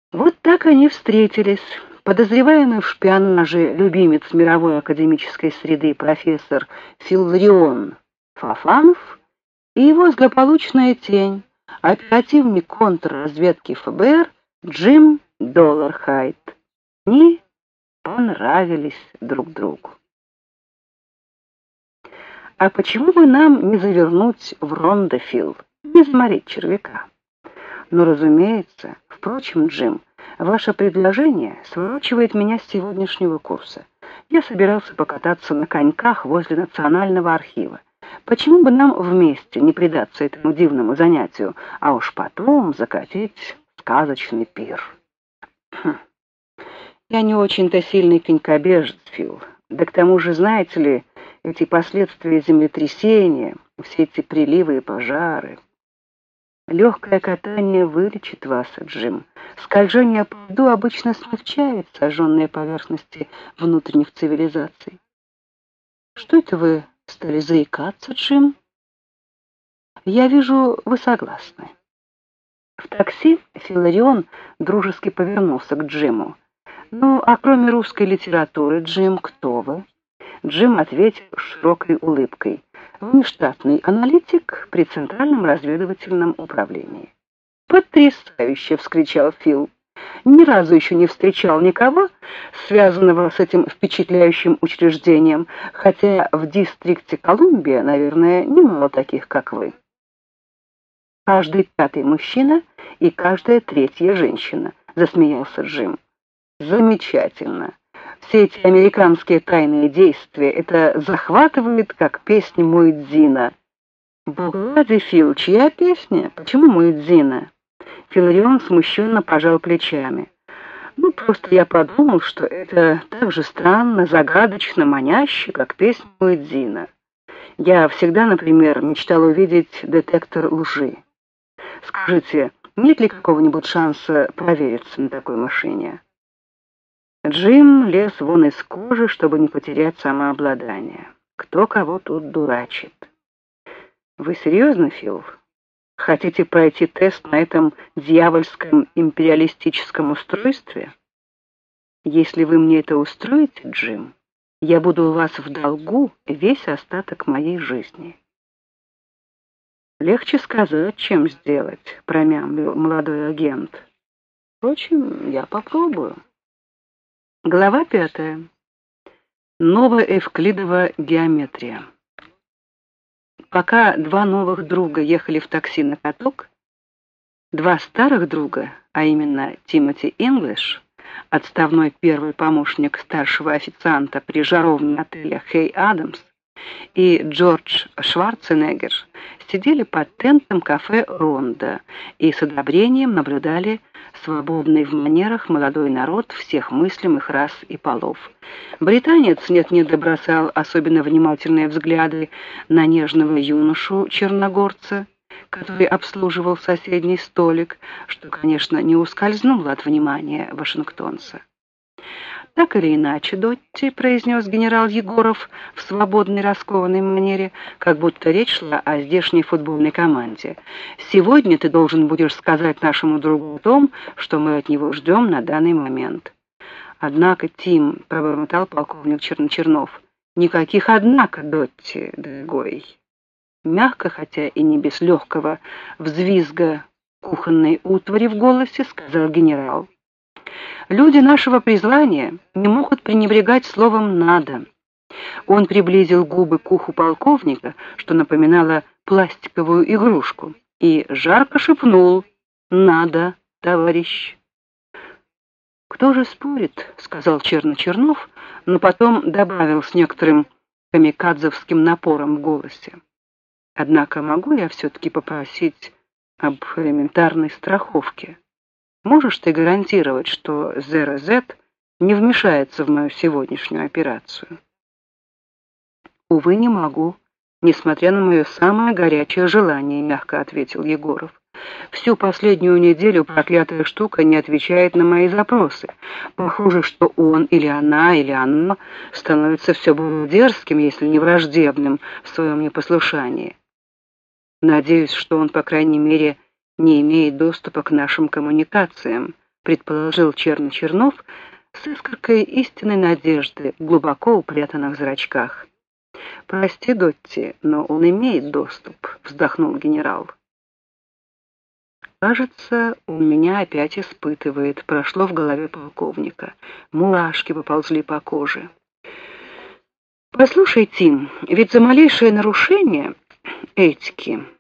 Вот так они встретились. Подозреваемый в шпионаже любимец мировой академической среды профессор Филларион Фафанов и его злополучная тень, оперативник контрразведки ФБР Джим Доллархайт. Они понравились друг другу. А почему бы нам не завернуть в Рондофилл, не заморить червяка? Ну, разумеется. Впрочем, Джим, ваше предложение сворачивает меня с сегодняшнего курса. Я собирался покататься на коньках возле Национального архива. Почему бы нам вместе не предаться этому дивному занятию, а уж потом закатить сказочный пир? Я не очень-то сильный конькобежец, Фил. Да к тому же, знаете ли, эти последствия землетрясения, все эти приливы и пожары. Легкое катание вылечит вас, Джим. Скольжение по льду обычно смягчает сожженные поверхности внутренних цивилизаций. Что это вы стали заикаться, Джим? Я вижу, вы согласны. В такси Филларион дружески повернулся к Джиму. Ну, а кроме русской литературы, Джим, кто вы? Джим ответил широкой улыбкой. Внештатный аналитик при Центральном разведывательном управлении. «Потрясающе!» — вскричал Фил. «Ни разу еще не встречал никого, связанного с этим впечатляющим учреждением, хотя в дистрикте Колумбия, наверное, немало таких, как вы». «Каждый пятый мужчина и каждая третья женщина», — засмеялся Джим. «Замечательно. Все эти американские тайные действия, это захватывает, как песня Муэдзина». «Бог ради, Фил, чья песня? Почему Муэдзина?» Филларион смущенно пожал плечами. «Ну, просто я подумал, что это так же странно, загадочно, маняще, как песня Муэдзина. Я всегда, например, мечтал увидеть детектор лжи. Скажите, нет ли какого-нибудь шанса провериться на такой машине?» Джим лез вон из кожи, чтобы не потерять самообладание. Кто кого тут дурачит? «Вы серьезно, Фил? Хотите пройти тест на этом дьявольском империалистическом устройстве? Если вы мне это устроите, Джим, я буду у вас в долгу весь остаток моей жизни». «Легче сказать, чем сделать», — промямлил молодой агент. «Впрочем, я попробую». Глава 5. Новоэвклидова геометрия. Пока два новых друга ехали в такси на каток, два старых друга, а именно Тимоти Инглиш, отставной первый помощник старшего официанта при жаровне отеля Хей Адамс, и Джордж Шварценеггер, сидели под тентом кафе «Ронда» и с одобрением наблюдали свободный в манерах молодой народ всех мыслимых рас и полов. Британец нет-нет да бросал особенно внимательные взгляды на нежного юношу-черногорца, который обслуживал соседний столик, что, конечно, не ускользнуло от внимания вашингтонца. «Так или иначе, Дотти», — произнес генерал Егоров в свободной раскованной манере, как будто речь шла о здешней футбольной команде, «сегодня ты должен будешь сказать нашему другу о том, что мы от него ждем на данный момент». «Однако, Тим», — пробормотал полковник Чернов, — «никаких «однако», Дотти, дорогой». Мягко, хотя и не без легкого взвизга кухонной утвари в голосе, сказал генерал. «Люди нашего призвания не могут пренебрегать словом «надо». Он приблизил губы к уху полковника, что напоминало пластиковую игрушку, и жарко шепнул: «Надо, товарищ». «Кто же спорит?» — сказал Чернов, но потом добавил с некоторым камикадзовским напором в голосе: «Однако могу я все-таки попросить об элементарной страховке? Можешь ты гарантировать, что ЗРЗ не вмешается в мою сегодняшнюю операцию?» «Увы, не могу, несмотря на мое самое горячее желание», — мягко ответил Егоров. «Всю последнюю неделю проклятая штука не отвечает на мои запросы. Похоже, что он или она, или оно становится все более дерзким, если не враждебным в своем непослушании. Надеюсь, что он, по крайней мере, не имеет доступа к нашим коммуникациям», предположил Черный Чернов с искоркой истинной надежды в глубоко упрятанных зрачках. «Прости, Дотти, но он имеет доступ», — вздохнул генерал. «Кажется, он меня опять испытывает», — прошло в голове полковника. Мурашки поползли по коже. «Послушай, Тим, ведь за малейшее нарушение этики